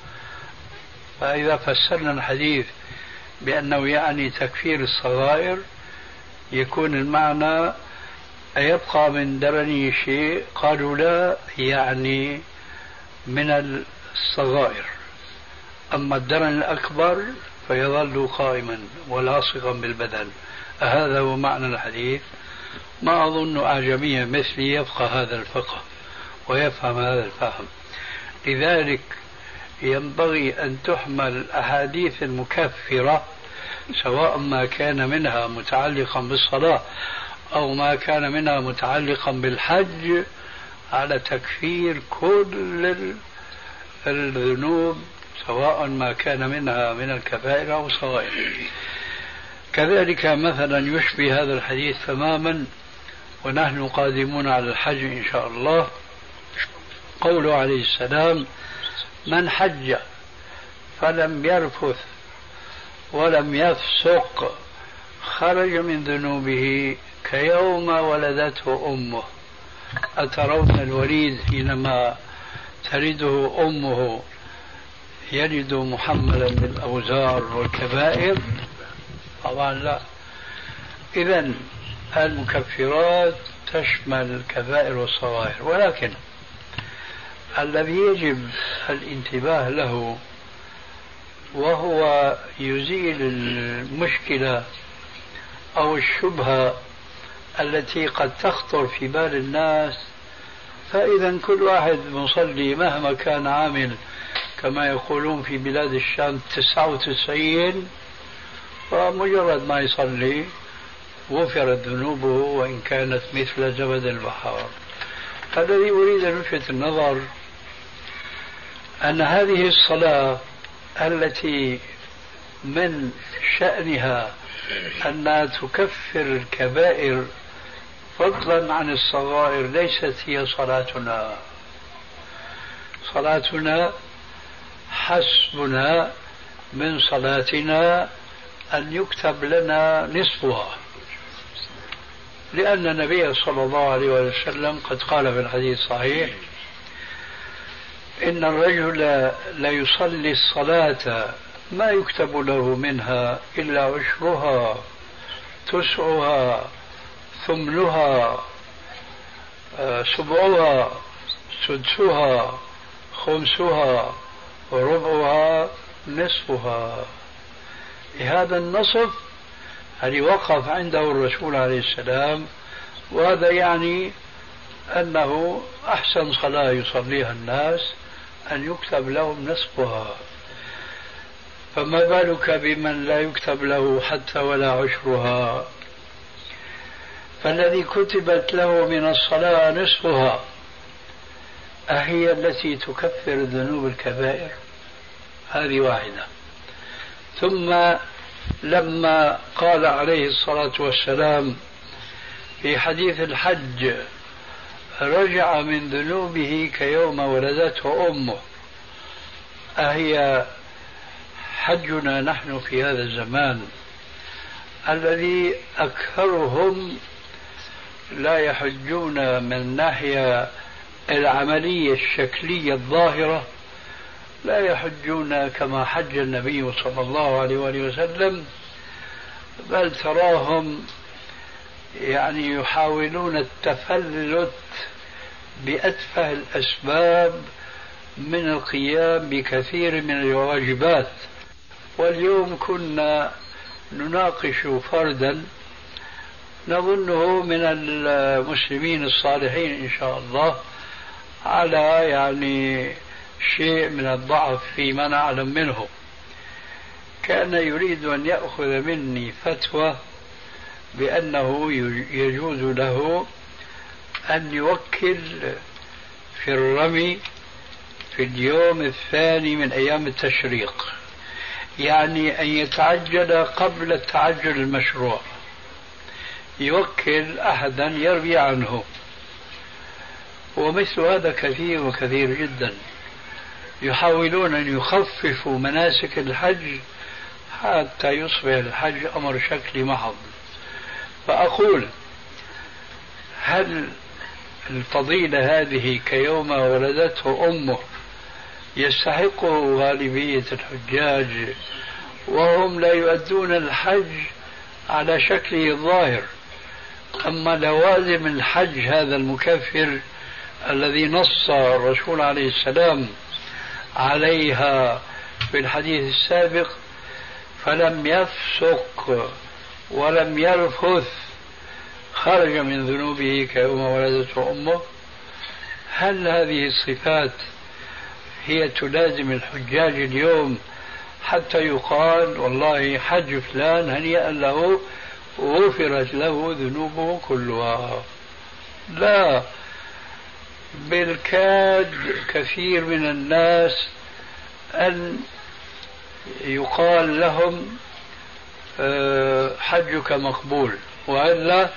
فإذا فسرنا الحديث بأنه يعني تكفير الصغائر يكون المعنى أيبقى من درنه شيء؟ قالوا لا، يعني من الصغائر. أما الدرن الأكبر فيظل قائما ولاصقا بالبدن. هذا هو معنى الحديث. ما أظن أعجميا مثلي يفقه هذا الفقه ويفهم هذا الفهم. لذلك ينبغي أن تحمل الأحاديث المكفرة سواء ما كان منها متعلقا بالصلاة أو ما كان منها متعلقا بالحج على تكفير كل الذنوب سواء ما كان منها من الكبائر أو الصغائر. كذلك مثلا يشبه هذا الحديث تماما ونحن قادمون على الحج إن شاء الله قوله عليه السلام من حج فلم يرفث ولم يفسق خرج من ذنوبه كيوم ولدته أمه. أترون الوليد حينما تلده أمه يلد محملا بالأوزار والكبائر؟ طبعا لا. إذن المكفرات تشمل الكبائر والصغائر، ولكن الذي يجب الانتباه له وهو يزيل المشكلة أو الشبهة التي قد تخطر في بال الناس. فإذا كل واحد مصلي مهما كان عامل كما يقولون في بلاد الشام 99 فمجرد ما يصلي غفرت ذنوبه وإن كانت مثل زبد البحار. الذي أريد أن ألفت النظر أن هذه الصلاة التي من شأنها أنها تكفر الكبائر فضلا عن الصغائر ليست هي صلاتنا. صلاتنا حسبنا من صلاتنا أن يكتب لنا نصفها، لأن النبي صلى الله عليه وسلم قد قال في الحديث الصحيح إن الرجل لا يصلي الصلاة ما يكتب له منها إلا عشرها، تسعها، ثمنها، سبعها، سدسها، خمسها، ربعها، نصفها. هذا النصف الذي وقف عنده الرسول عليه السلام، وهذا يعني أنه أحسن صلاة يصليها الناس أن يكتب لهم نصفها، فما بالك بمن لا يكتب له حتى ولا عشرها؟ فالذي كتبت له من الصلاة نصفها أهي التي تكفر الذنوب الكبائر؟ هذه واحدة. ثم لما قال عليه الصلاة والسلام في حديث الحج رجع من ذنوبه كيوم ولدته أمه، أهي حجنا نحن في هذا الزمان الذي أكثرهم لا يحجون من الناحية العملية الشكلية الظاهرة، لا يحجون كما حج النبي صلى الله عليه وآله وسلم، بل تراهم يعني يحاولون التفلت بأتفه الأسباب من القيام بكثير من الواجبات. واليوم كنا نناقش فردا نظنه من المسلمين الصالحين إن شاء الله على يعني شيء من الضعف فيما نعلم منه، كان يريد أن يأخذ مني فتوى بأنه يجوز له أن يوكل في الرمي في اليوم الثاني من أيام التشريق، يعني أن يتعجل قبل التعجل المشروع، يوكل أحدا يروي عنه. ومثل هذا كثير وكثير جدا، يحاولون أن يخففوا مناسك الحج حتى يصبح الحج أمر شكلي محض. فأقول هل الفضيلة هذه كيوم ولدته أمه يستحقه غالبية الحجاج وهم لا يؤدون الحج على شكله الظاهر؟ أما لوازم الحج هذا المكفر الذي نص الرسول عليه السلام عليها في الحديث السابق، فلم يفسق ولم يرفث خرج من ذنوبه كيوم ولدته أمه. هل هذه الصفات هي تلازم الحجاج اليوم حتى يقال والله حج فلان هنيئا له غفرت له ذنوبه كلها؟ لا، بالكاد كثير من الناس أن يقال لهم حجك مقبول، وإلا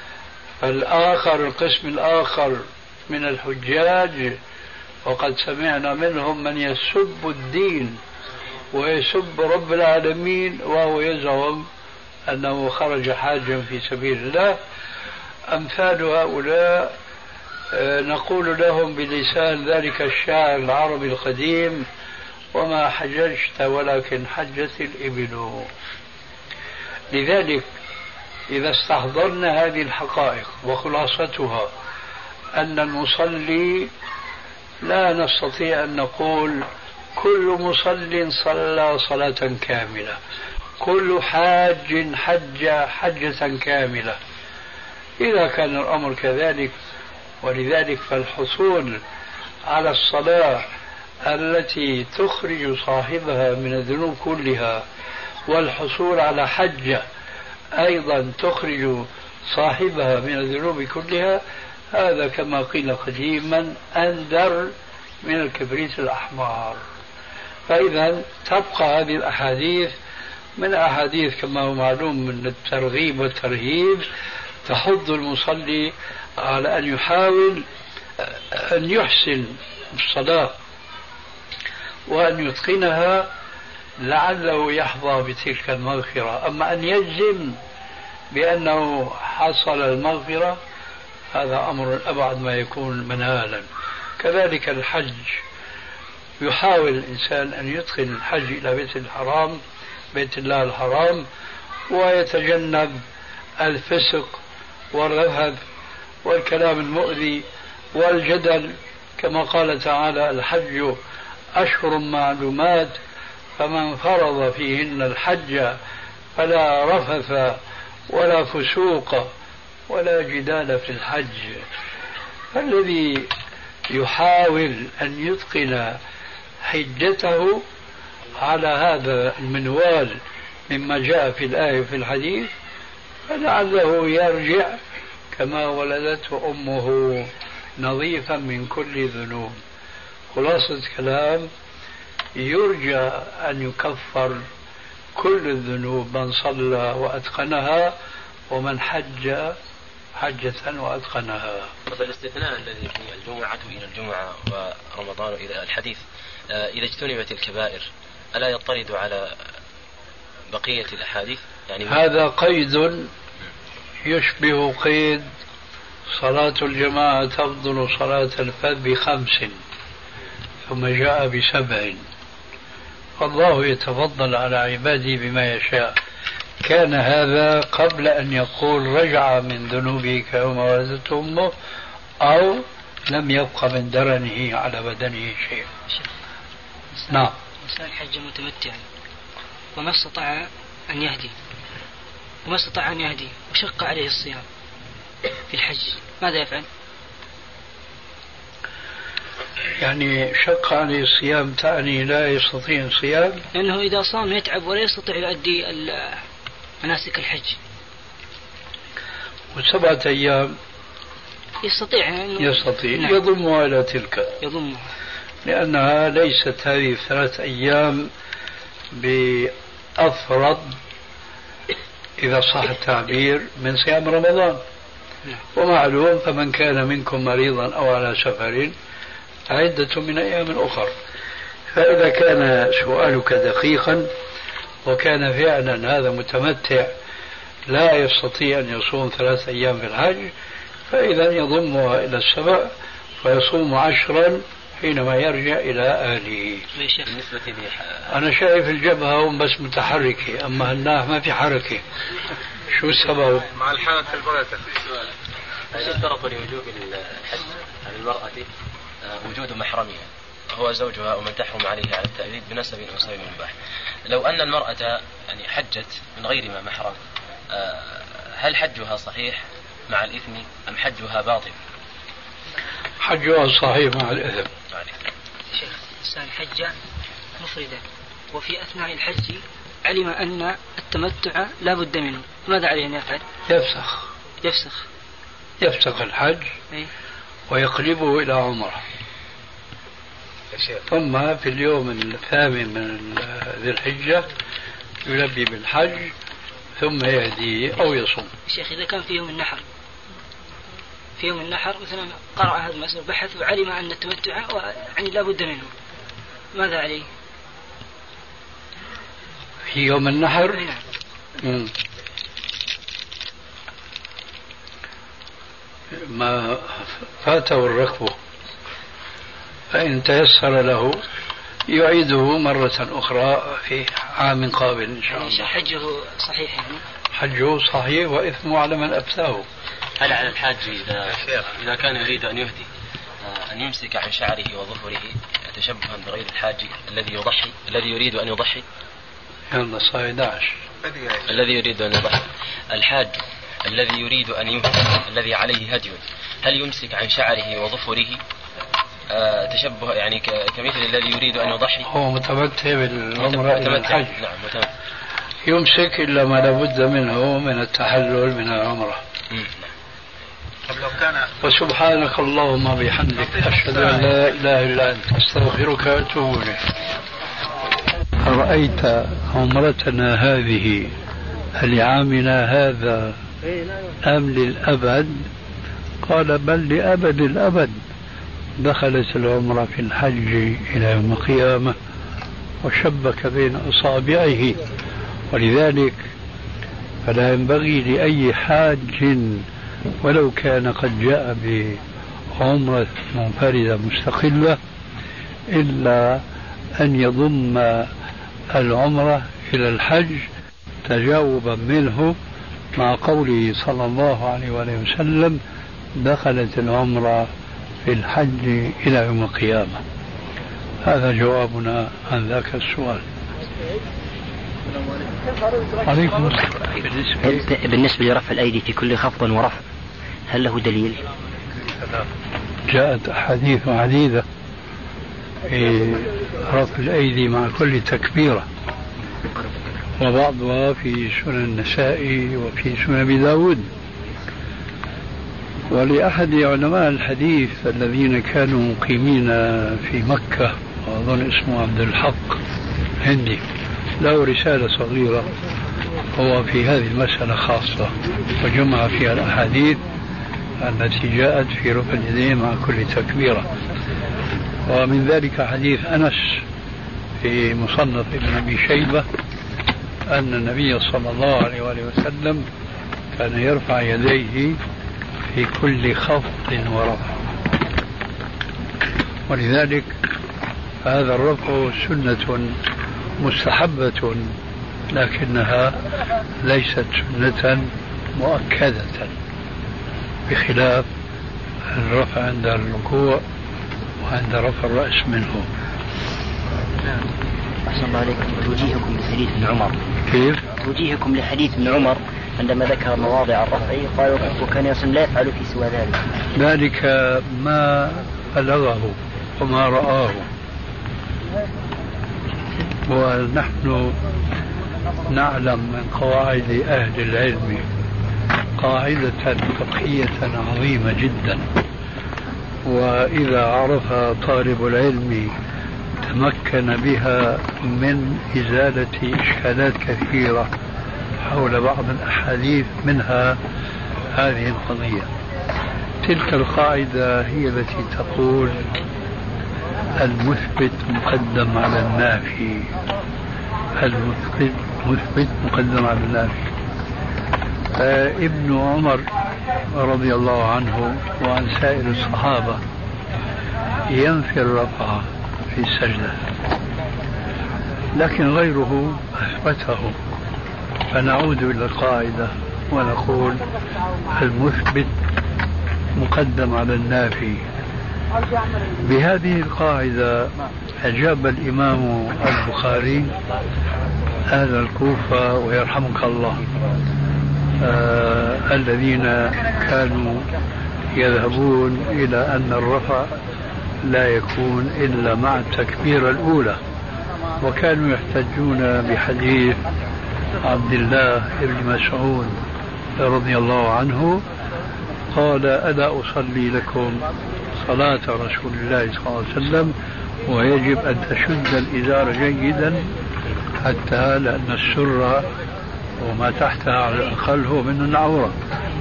فالآخر القسم الآخر من الحجاج وقد سمعنا منهم من يسب الدين ويسب رب العالمين وهو يزعم أنه خرج حاجا في سبيل الله. أمثال هؤلاء نقول لهم بلسان ذلك الشاعر العربي القديم: وما حججت ولكن حجت الإبل. لذلك إذا استحضرنا هذه الحقائق وخلاصتها أن المصلي لا نستطيع أن نقول كل مصل صلى صلاة كاملة، كل حاج حج حجة كاملة. إذا كان الأمر كذلك، ولذلك فالحصول على الصلاة التي تخرج صاحبها من الذنوب كلها، والحصول على حجة أيضا تخرج صاحبها من الذنوب كلها، هذا كما قيل قديما أندر من الكبريت الأحمر. فإذا تبقى هذه الأحاديث من أحاديث كما هو معلوم من الترغيب والترهيب تحض المصلي على أن يحاول أن يحسن الصلاة وأن يتقنها لعله يحظى بتلك المغفرة. أما أن يجزم بأنه حصل المغفرة هذا أمر أبعد ما يكون منالا. كذلك الحج، يحاول الإنسان أن يدخل الحج إلى بيت الله الحرام ويتجنب الفسق والرفث والكلام المؤذي والجدل، كما قال تعالى: الحج أشهر معلومات فمن فرض فيهن الحج فلا رفث ولا فسوق ولا جدال في الحج. فالذي يحاول أن يتقن حجته على هذا المنوال مما جاء في الآية في الحديث فلعله يرجع كما ولدته أمه نظيفا من كل ذنوب. خلاصة كلام: يرجى أن يكفر كل الذنوب من صلى وأتقنها ومن حج حجة وأتقنها. الاستثناء الذي في الجمعة إلى الجمعة ورمضان إلى الحديث إذا اجتنبت الكبائر ألا يطرد على بقية الأحاديث؟ يعني هذا قيد يشبه قيد صلاة الجماعة تفضل صلاة الفرد ب5 ثم جاء ب7. الله يتفضل على عباده بما يشاء. كان هذا قبل أن يقول رجع من ذنوبه كيوم ولدته أمه أو لم يبق من درنه على بدنه شيء. نعم. إنسان حج متمتعا وما استطاع أن يهدي وشق عليه الصيام في الحج، ماذا يفعل؟ يعني شق عليه الصيام تعني لا يستطيع الصيام؟ لأنه إذا صام يتعب ولا يستطيع يؤدي مناسك الحج. و7 أيام يستطيع نعم. يضمها إلى تلك، يضمها، لأنها ليست هذه 3 أيام بأفرض إذا صح التعبير من صيام رمضان. ومعلوم فمن كان منكم مريضا أو على سفر عدة من أيام أخر. فإذا كان سؤالك دقيقا وكان فعلا هذا متمتع لا يستطيع أن يصوم 3 أيام في الحج، فإذا يضمها إلى 7 فيصوم 10 حينما يرجع إلى أهله. أنا شايف الجبهة هم بس متحركة، أما هالناح ما في حركة. شو السبب؟ مع الحالة البركة. يشترط لوجوب الحج على المرأة وجود محرمها هو زوجها ومن تحرم عليه على التأبيد بنسب أو سبب مباح. لو أن المرأة يعني حجت من غير ما محرم، هل حجها صحيح مع الإثم أم حجها باطل؟ حجها صحيح مع الإثم. شيخ، إنسان حج مفردا وفي أثناء الحج علم أن التمتع لا بد منه، ماذا عليه أن يفعل؟ يفسخ الحج ويقلبه إلى عمره، ثم في اليوم 8 من ذي الحجة يلبي بالحج ثم يهديه أو يصوم. شيخ، إذا كان في يوم النحر مثلا قرأ هذا المسألة بحث وعلم أن التمتع يعني لا بد منه، ماذا عليه؟ في يوم النحر ما فاته الركب فإن تيسر له يعيده مرة أخرى في عام قابل إن شاء الله. حجه صحيح يعني؟ حجه صحيح وإثمه على من أفتاه. هل على الحاج إذا كان يريد أن يهدي أن يمسك عن شعره وظفره تشبها بغير الحاج الذي يريد أن يضحي؟ يلا صار 11. الذي يريد أن يضحي، الحاج الذي يريد أن يهدي الذي عليه هدي، هل يمسك عن شعره وظفره تشبه يعني كمثل الذي يريد أن يضحي؟ هو متمتع بالعمرة إلى الحج. نعم متمتع. يمسك إلا ما لابد منه من التحلل من العمرة. وسبحانك اللهم بحمدك أشهد أن لا إله إلا أنت أستغفرك وأتوب إليك. أرأيت عمرتنا هذه لعامنا هذا أم للأبد؟ قال بل لأبد الأبد. دخلت العمرة في الحج إلى يوم القيامة وشبك بين أصابعه، ولذلك فلا ينبغي لأي حاج ولو كان قد جاء بعمرة منفردة مستقلة إلا أن يضم العمرة إلى الحج تجاوبا منه مع قوله صلى الله عليه وسلم دخلت العمرة في الحج إلى يوم القيامة. هذا جوابنا عن ذاك السؤال. عليكم السلام. بالنسبة لرفع الأيدي في كل خفض ورفع هل له دليل؟ جاءت أحاديث عديدة في رفع الأيدي مع كل تكبيرة، وبعضها في سنن النسائي وفي سنن أبي داود. ولأحد علماء الحديث الذين كانوا مقيمين في مكة وأظن اسمه عبد الحق هندي له رسالة صغيرة هو في هذه المسألة خاصة وجمع فيها الأحاديث التي جاءت في رفع اليدين مع كل تكبيرة. ومن ذلك حديث أنس في مصنف ابن أبي شيبة أن النبي صلى الله عليه وآله وسلم كان يرفع يديه في كل خفض ورفع، ولذلك هذا الرفع سنة مستحبة لكنها ليست سنة مؤكدة، بخلاف الرفع عند الركوع وعند رفع الرأس منه. أحسن الله عليكم. توجيهكم لحديث ابن عمر. كيف؟ توجيهكم لحديث ابن عمر عندما ذكر مواضع الرفع قال وكان يصل لا يفعل في سوى ذلك. ذلك ما بلغه وما رآه، ونحن نعلم من قواعد أهل العلم قاعدة فقهية عظيمة جدا، وإذا عرف طالب العلم تمكن بها من إزالة إشكالات كثيرة حول بعض الأحاديث، منها هذه القضية. تلك القاعدة هي التي تقول المثبت مقدم على النافي، المثبت مقدم على النافي. ابن عمر رضي الله عنه وعن سائر الصحابة ينفي الرفع في السجدة، لكن غيره أثبته، فنعود إلى القاعدة ونقول المثبت مقدم على النافي. بهذه القاعدة أجاب الإمام البخاري أهل الكوفة ويرحمك الله الذين كانوا يذهبون إلى أن الرفع لا يكون إلا مع التكبيرة الأولى، وكانوا يحتجون بحديث عبد الله بن مسعود رضي الله عنه قال ألا أصلي لكم صلاة رسول الله صلى الله عليه وسلم ويجب أن تشد الإزار جيدا حتى لأن السرة وما تحتها على الأقل هو من العورة.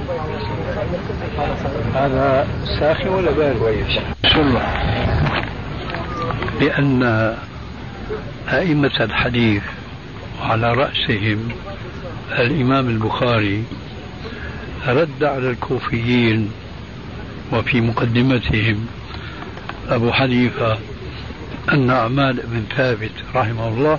هذا ساخن ولا بارد؟ سرة. لأن أئمة الحديث وعلى رأسهم الإمام البخاري رد على الكوفيين وفي مقدمتهم أبو حنيفة النعمان بن ثابت رحمه الله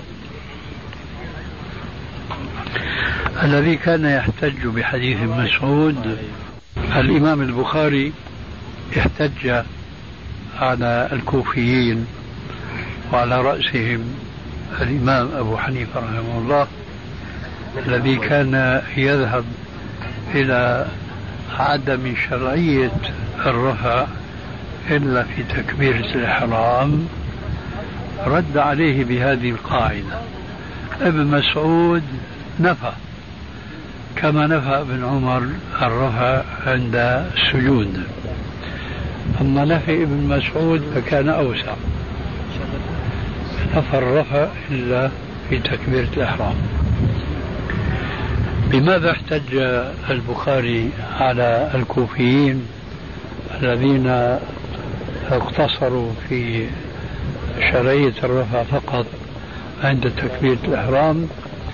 الذي كان يحتج بحديث مسعود. الإمام البخاري احتج على الكوفيين وعلى رأسهم الإمام أبو حنيفة رحمه الله الذي كان يذهب إلى عدم شرعية الرفع إلا في تكبيرة الإحرام، رد عليه بهذه القاعدة. ابن مسعود نفى كما نفى ابن عمر الرفع عند السجود، أما نفي ابن مسعود فكان أوسع، نفى الرفع إلا في تكبيرة الإحرام. بماذا احتج البخاري على الكوفيين الذين اقتصروا في شرعية الرفع فقط عند تكبيرة الإحرام؟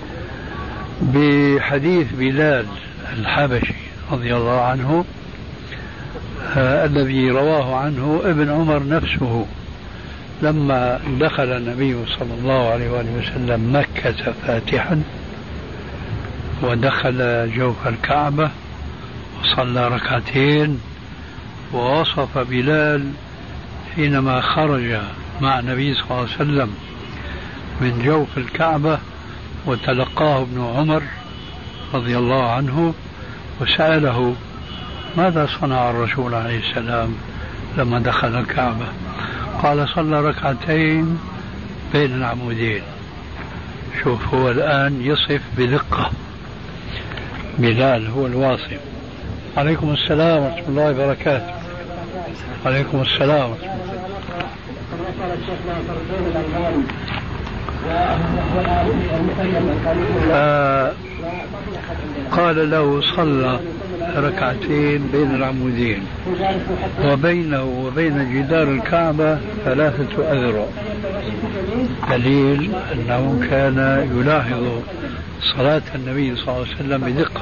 بحديث بلال الحبشي رضي الله عنه الذي رواه عنه ابن عمر نفسه لما دخل النبي صلى الله عليه وآله وسلم مكة فاتحا ودخل جوف الكعبة وصلى ركعتين، ووصف بلال حينما خرج مع النبي صلى الله عليه وسلم من جوف الكعبة وتلقاه ابن عمر رضي الله عنه وسأله ماذا صنع الرسول عليه السلام لما دخل الكعبة؟ قال صلى ركعتين بين العمودين. شوف هو الآن يصف بدقة، بلال هو الواصف. عليكم السلام ورحمة الله وبركاته. عليكم السلام ورحمة الله. قال له صلى ركعتين بين العمودين وبينه وبين جدار الكعبة 3 أذرع، دليل أنه كان يلاحظ صلاة النبي صلى الله عليه وسلم بدقة.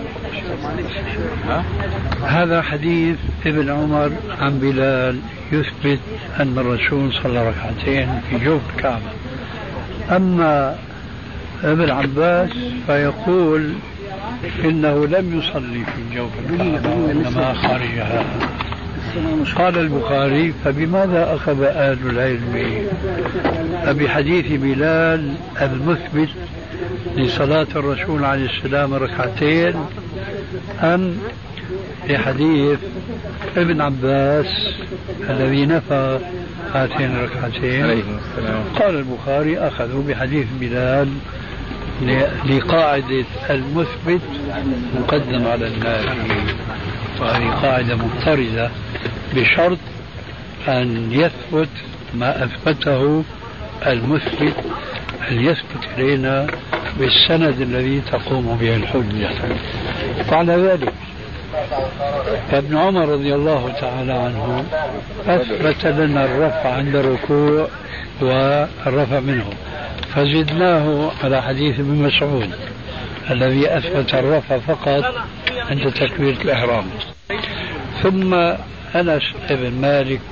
هذا حديث ابن عمر عن بلال يثبت أن الرسول صلى ركعتين في جوف الكعبة. أما ابن عباس فيقول إنه لم يصلي في جوف الكعبة وإنما خارجها. قال البخاري: فبماذا أخذ أهل العلم؟ أبحديث بلال المثبت لصلاة الرسول عليه السلام ركعتين أم بحديث ابن عباس الذي نفى هاتين الركعتين؟ قال البخاري: أخذوا بحديث بلال لقاعدة المثبت مقدم على النافي، وهذه قاعدة مضطردة بشرط أن يثبت ما أثبته المثبت، أن يثبت إلينا بالسند الذي تقوم به الحجة. وعلى ذلك فابن عمر رضي الله تعالى عنه أثبت لنا الرفع عند الركوع والرفع منه، فزدناه على حديث ابن مسعود الذي أثبت الرفع فقط عند تكبيرة الإحرام. ثم أنس بن مالك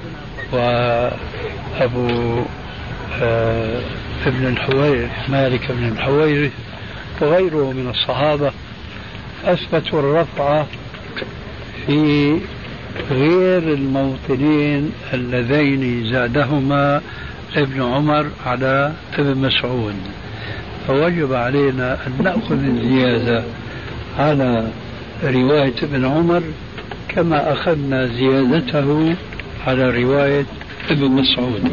وأبو ابن الحويرث مالك بن الحويرث وغيره من الصحابة أثبتوا الرفع في غير الموطنين اللذين زادهما ابن عمر على ابن مسعود، فوجب علينا أن نأخذ الزيادة على رواية ابن عمر كما أخذنا زيادته على رواية ابن مسعود.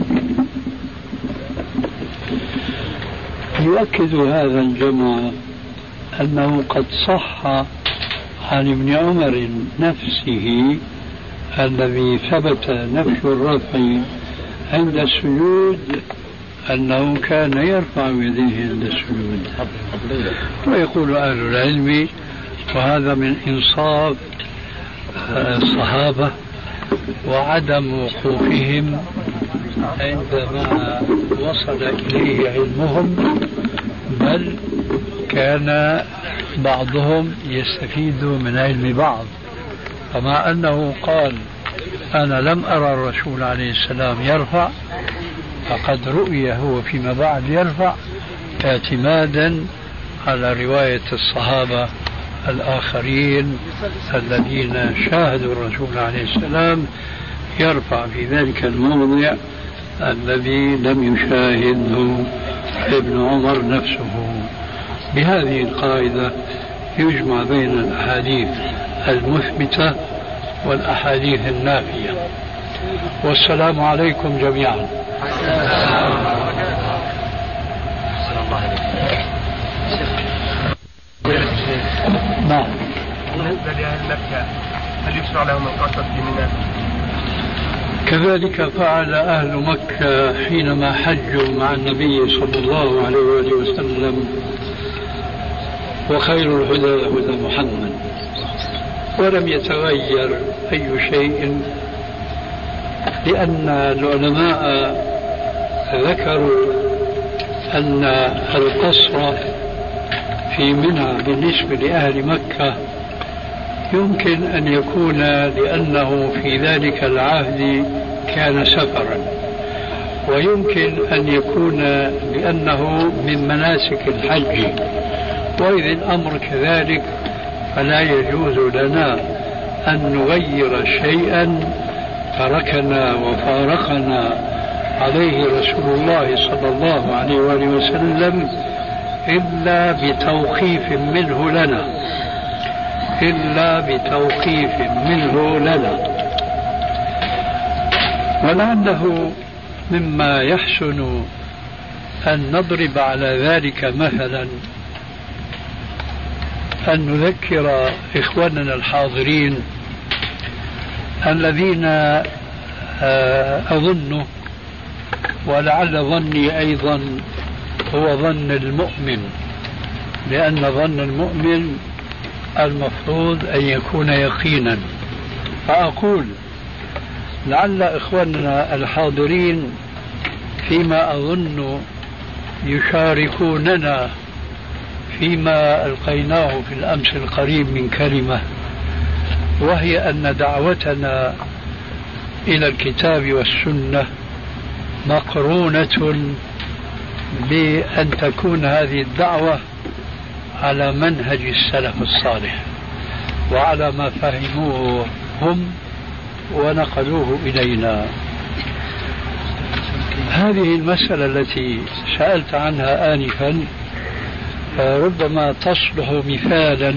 يؤكد هذا الجمع أنه قد صح عن ابن عمر نفسه الذي ثبت نفي الرفع عند السجود أنه كان يرفع يديه عند السجود. ويقول أهل العلم، وهذا من إنصاف الصحابة وعدم وقوفهم عندما وصل إليه علمهم، بل كان بعضهم يستفيد من علم بعض. فمع أنه قال: أنا لم أرى الرسول عليه السلام يرفع، فقد رؤي هو فيما بعد يرفع، اعتمادا على رواية الصحابة الآخرين الذين شاهدوا الرسول عليه السلام يرفع في ذلك الموضع الذي لم يشاهده ابن عمر نفسه. بهذه القاعدة يجمع بين الأحاديث المثبتة والأحاديث النافية. والسلام عليكم جميعا. نعم. بالنسبة لأهل مكة هل يشرع لهم القصر في منى؟ كذلك فعل أهل مكة حينما حجوا مع النبي صلى الله عليه وآله وسلم، وخير الهدى هدى محمد، ولم يتغير أي شيء، لأن العلماء ذكروا أن القصر في منى بالنسبة لأهل مكة يمكن أن يكون لأنه في ذلك العهد كان سفرا، ويمكن أن يكون لأنه من مناسك الحج. وإذ الأمر كذلك فلا يجوز لنا أن نغير شيئا تركنا وفارقنا عليه رسول الله صلى الله عليه وآله وسلم إلا بتوقيف منه لنا، ولعله مما يحسن أن نضرب على ذلك مثلا أن نذكر إخواننا الحاضرين الذين أظن ولعل ظني أيضا هو ظن المؤمن، لأن ظن المؤمن المفروض أن يكون يقينا. فأقول لعل إخواننا الحاضرين فيما أظن يشاركوننا فيما ألقيناه في الأمس القريب من كلمة، وهي أن دعوتنا إلى الكتاب والسنة مقرونة بأن تكون هذه الدعوة على منهج السلف الصالح وعلى ما فهموه هم ونقلوه إلينا. هذه المسألة التي سألت عنها آنفا ربما تصلح مثالا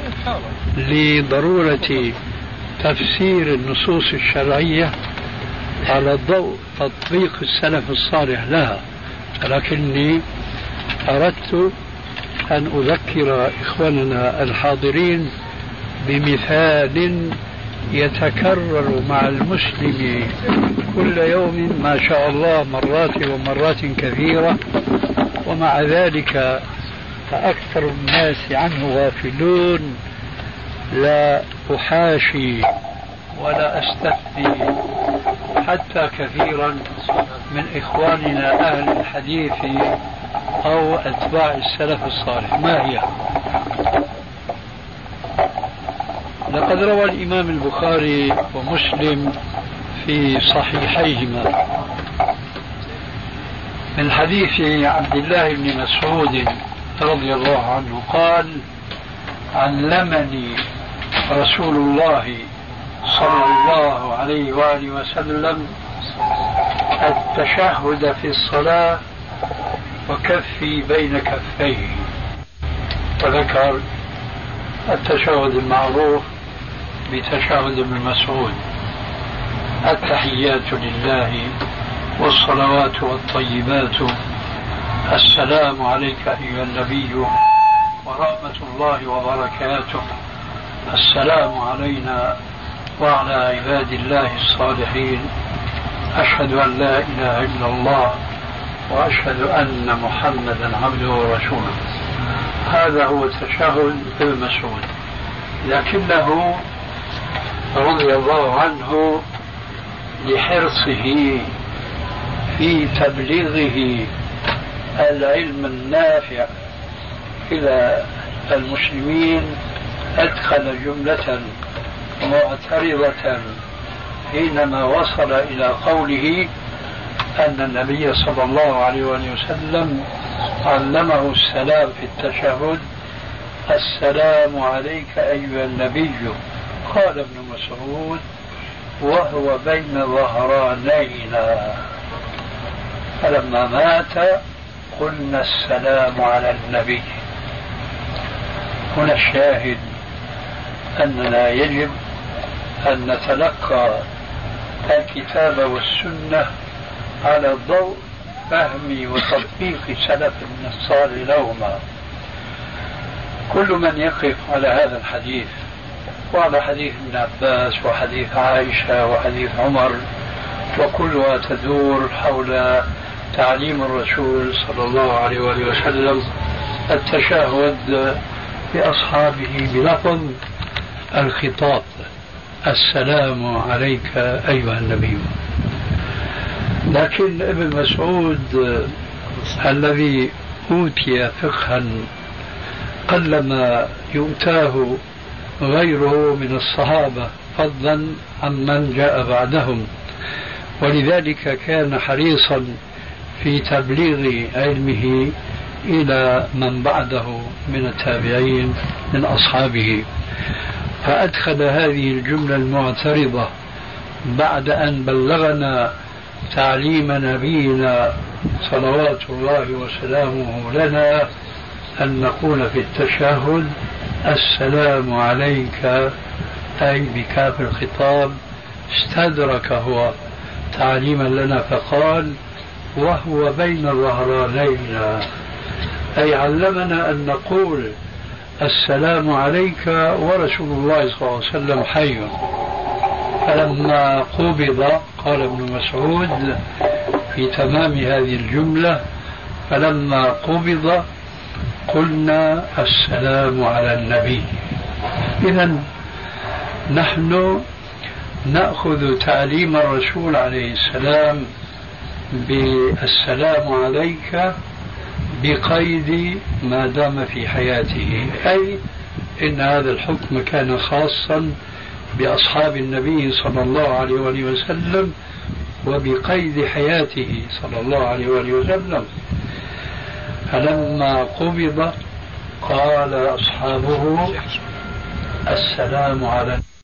لضرورة تفسير النصوص الشرعية على ضوء تطبيق السلف الصالح لها، لكني أردت أن أذكر إخواننا الحاضرين بمثال يتكرر مع المسلم كل يوم ما شاء الله مرات ومرات كثيرة، ومع ذلك فأكثر الناس عنه غافلون. لا أحاشي ولا أستثني حتى كثيرا من إخواننا أهل الحديث أو أتباع السلف الصالح. ما هي؟ لقد روى الإمام البخاري ومسلم في صحيحيهما من حديث عبد الله بن مسعود رضي الله عنه قال: علمني رسول الله صلى الله عليه وآله وسلم التشهد في الصلاة وكفي بين كفيه. وذكر التشهد المعروف بتشهد ابن مسعود: التحيات لله والصلوات والطيبات، السلام عليك أيها النبي ورحمة الله وبركاته، السلام علينا وعلى عباد الله الصالحين، أشهد أن لا إله إلا الله وأشهد أن محمدا عبده ورسوله. هذا هو تشهد ابن مسعود، لكنه رضي الله عنه لحرصه في تبليغه العلم النافع إلى المسلمين أدخل جملة معترضة حينما وصل إلى قوله أن النبي صلى الله عليه وسلم علمه السلام في التشهد: السلام عليك أيها النبي. قال ابن مسعود: وهو بين ظهرانينا، فلما مات قلنا السلام على النبي. هنا الشاهد أننا يجب أن نتلقى الكتاب والسنة على ضوء فهم وتطبيق سلفنا الصالح لهما. كل من يقف على هذا الحديث وعلى حديث ابن عباس وحديث عائشة وحديث عمر وكلها تدور حول تعليم الرسول صلى الله عليه وسلم التشهد بأصحابه بلفظ الخطاب: السلام عليك أيها النبي. لكن ابن مسعود الذي أوتي فقها قلما يؤتاه غيره من الصحابة فضلا عمن جاء بعدهم، ولذلك كان حريصا في تبليغ علمه إلى من بعده من التابعين من أصحابه، فأدخل هذه الجملة المعترضة بعد أن بلغنا تعليم نبينا صلوات الله وسلامه لنا أن نقول في التشهد: السلام عليك، أي بكاف الخطاب. استدرك هو تعليما لنا فقال: وهو بين الظهرانين، أي علمنا أن نقول السلام عليك ورسول الله صلى الله عليه وسلم حي. فلما قبض، قال ابن مسعود في تمام هذه الجملة: فلما قبض قلنا السلام على النبي. إذن نحن نأخذ تعليم الرسول عليه السلام بالسلام عليك بقيد ما دام في حياته، أي إن هذا الحكم كان خاصا بأصحاب النبي صلى الله عليه وآله وسلم وبقيد حياته صلى الله عليه وآله وسلم. فلما قبض قال أصحابه: السلام على